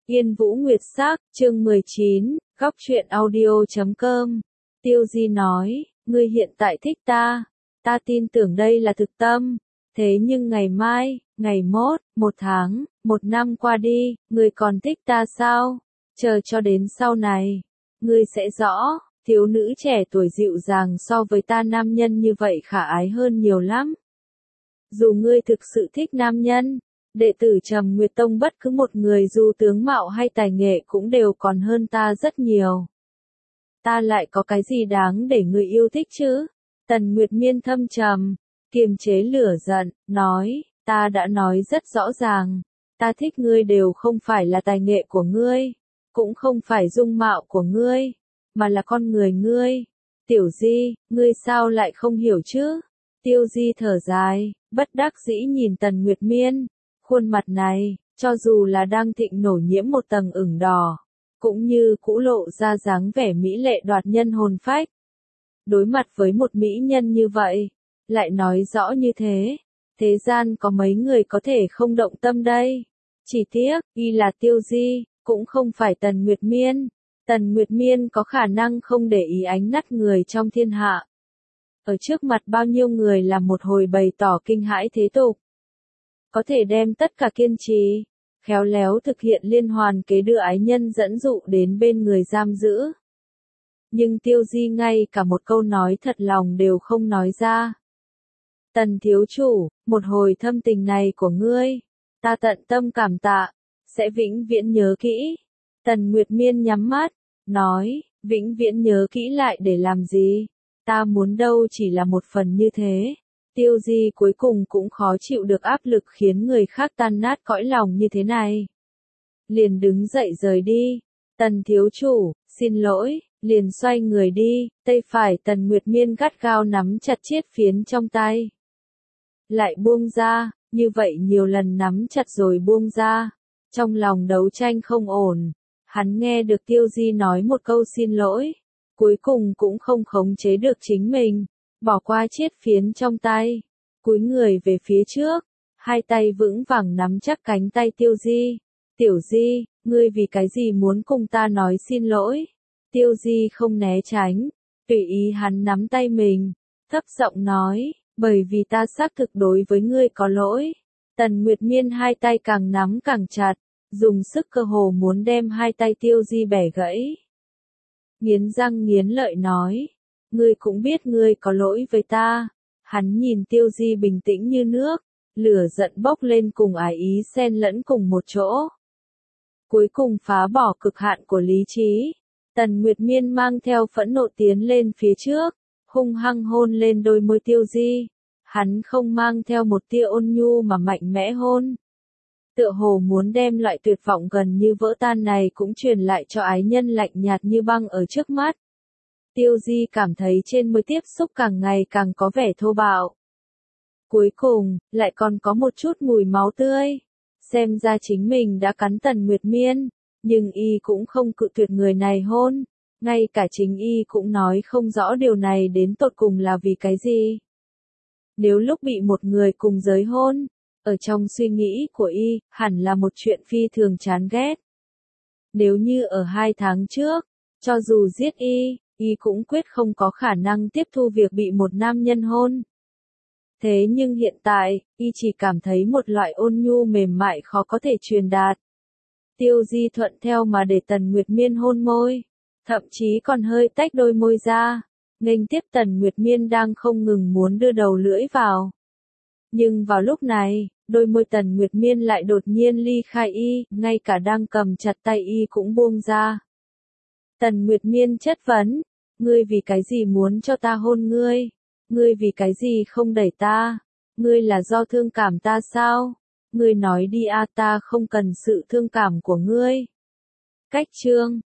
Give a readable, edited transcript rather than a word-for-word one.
Yên Vũ Nguyệt Sắc, chương 19, góc truyện audio.com. Tiêu Di nói, ngươi hiện tại thích ta tin tưởng đây là thực tâm. Thế nhưng ngày mai, ngày mốt, 1 tháng, 1 năm qua đi, ngươi còn thích ta sao? Chờ cho đến sau này, ngươi sẽ rõ, thiếu nữ trẻ tuổi dịu dàng so với ta nam nhân như vậy khả ái hơn nhiều lắm. Dù ngươi thực sự thích nam nhân, đệ tử Trầm Nguyệt Tông bất cứ một người dù tướng mạo hay tài nghệ cũng đều còn hơn ta rất nhiều. Ta lại có cái gì đáng để ngươi yêu thích chứ? Tần Nguyệt Miên thâm trầm, kiềm chế lửa giận, nói, ta đã nói rất rõ ràng, ta thích ngươi đều không phải là tài nghệ của ngươi, cũng không phải dung mạo của ngươi, mà là con người ngươi. Tiểu Di, ngươi sao lại không hiểu chứ? Tiêu Di thở dài, bất đắc dĩ nhìn Tần Nguyệt Miên. Khuôn mặt này, cho dù là đang thịnh nổ nhiễm một tầng ửng đỏ, cũng như cũ lộ ra dáng vẻ mỹ lệ đoạt nhân hồn phách. Đối mặt với một mỹ nhân như vậy, lại nói rõ như thế gian có mấy người có thể không động tâm đây. Chỉ tiếc, y là Tiêu Di, cũng không phải Tần Nguyệt Miên. Tần Nguyệt Miên có khả năng không để ý ánh mắt người trong thiên hạ. Ở trước mặt bao nhiêu người là một hồi bày tỏ kinh hãi thế tục. Có thể đem tất cả kiên trì, khéo léo thực hiện liên hoàn kế đưa ái nhân dẫn dụ đến bên người giam giữ. Nhưng Tiêu Di ngay cả một câu nói thật lòng đều không nói ra. Tần thiếu chủ, một hồi thâm tình này của ngươi, ta tận tâm cảm tạ, sẽ vĩnh viễn nhớ kỹ. Tần Nguyệt Miên nhắm mắt, nói, vĩnh viễn nhớ kỹ lại để làm gì? Ta muốn đâu chỉ là một phần như thế. Tiêu Di cuối cùng cũng khó chịu được áp lực khiến người khác tan nát cõi lòng như thế này. Liền đứng dậy rời đi. Tần thiếu chủ, xin lỗi, liền xoay người đi, tay phải Tần Nguyệt Miên gắt gao nắm chặt chiếc phiến trong tay. Lại buông ra, như vậy nhiều lần nắm chặt rồi buông ra. Trong lòng đấu tranh không ổn, hắn nghe được Tiêu Di nói một câu xin lỗi, cuối cùng cũng không khống chế được chính mình. Bỏ qua chiếc phiến trong tay, cúi người về phía trước, hai tay vững vàng nắm chắc cánh tay Tiêu Di. Tiểu Di, ngươi vì cái gì muốn cùng ta nói xin lỗi? Tiêu Di không né tránh, tùy ý hắn nắm tay mình, thấp giọng nói, bởi vì ta xác thực đối với ngươi có lỗi. Tần Nguyệt Miên hai tay càng nắm càng chặt, dùng sức cơ hồ muốn đem hai tay Tiêu Di bẻ gãy. Nghiến răng nghiến lợi nói, ngươi cũng biết ngươi có lỗi với ta. Hắn nhìn Tiêu Di bình tĩnh như nước, lửa giận bốc lên cùng ái ý xen lẫn cùng một chỗ. Cuối cùng phá bỏ cực hạn của lý trí, Tần Nguyệt Miên mang theo phẫn nộ tiến lên phía trước, hung hăng hôn lên đôi môi Tiêu Di. Hắn không mang theo một tia ôn nhu mà mạnh mẽ hôn. Tựa hồ muốn đem loại tuyệt vọng gần như vỡ tan này cũng truyền lại cho ái nhân lạnh nhạt như băng ở trước mắt. Tiêu Di cảm thấy trên môi tiếp xúc càng ngày càng có vẻ thô bạo. Cuối cùng, lại còn có một chút mùi máu tươi. Xem ra chính mình đã cắn Tần Nguyệt Miên, nhưng y cũng không cự tuyệt người này hôn. Ngay cả chính y cũng nói không rõ điều này đến tột cùng là vì cái gì. Nếu lúc bị một người cùng giới hôn, ở trong suy nghĩ của y, hẳn là một chuyện phi thường chán ghét. Nếu như ở 2 tháng trước, cho dù giết y cũng quyết không có khả năng tiếp thu việc bị một nam nhân hôn. Thế nhưng hiện tại, y chỉ cảm thấy một loại ôn nhu mềm mại khó có thể truyền đạt. Tiêu Di thuận theo mà để Tần Nguyệt Miên hôn môi, thậm chí còn hơi tách đôi môi ra, nghênh tiếp Tần Nguyệt Miên đang không ngừng muốn đưa đầu lưỡi vào. Nhưng vào lúc này, đôi môi Tần Nguyệt Miên lại đột nhiên ly khai y, ngay cả đang cầm chặt tay y cũng buông ra. Tần Nguyệt Miên chất vấn, ngươi vì cái gì muốn cho ta hôn ngươi? Ngươi vì cái gì không đẩy ta? Ngươi là do thương cảm ta sao? Ngươi nói đi a, ta không cần sự thương cảm của ngươi. Cách chương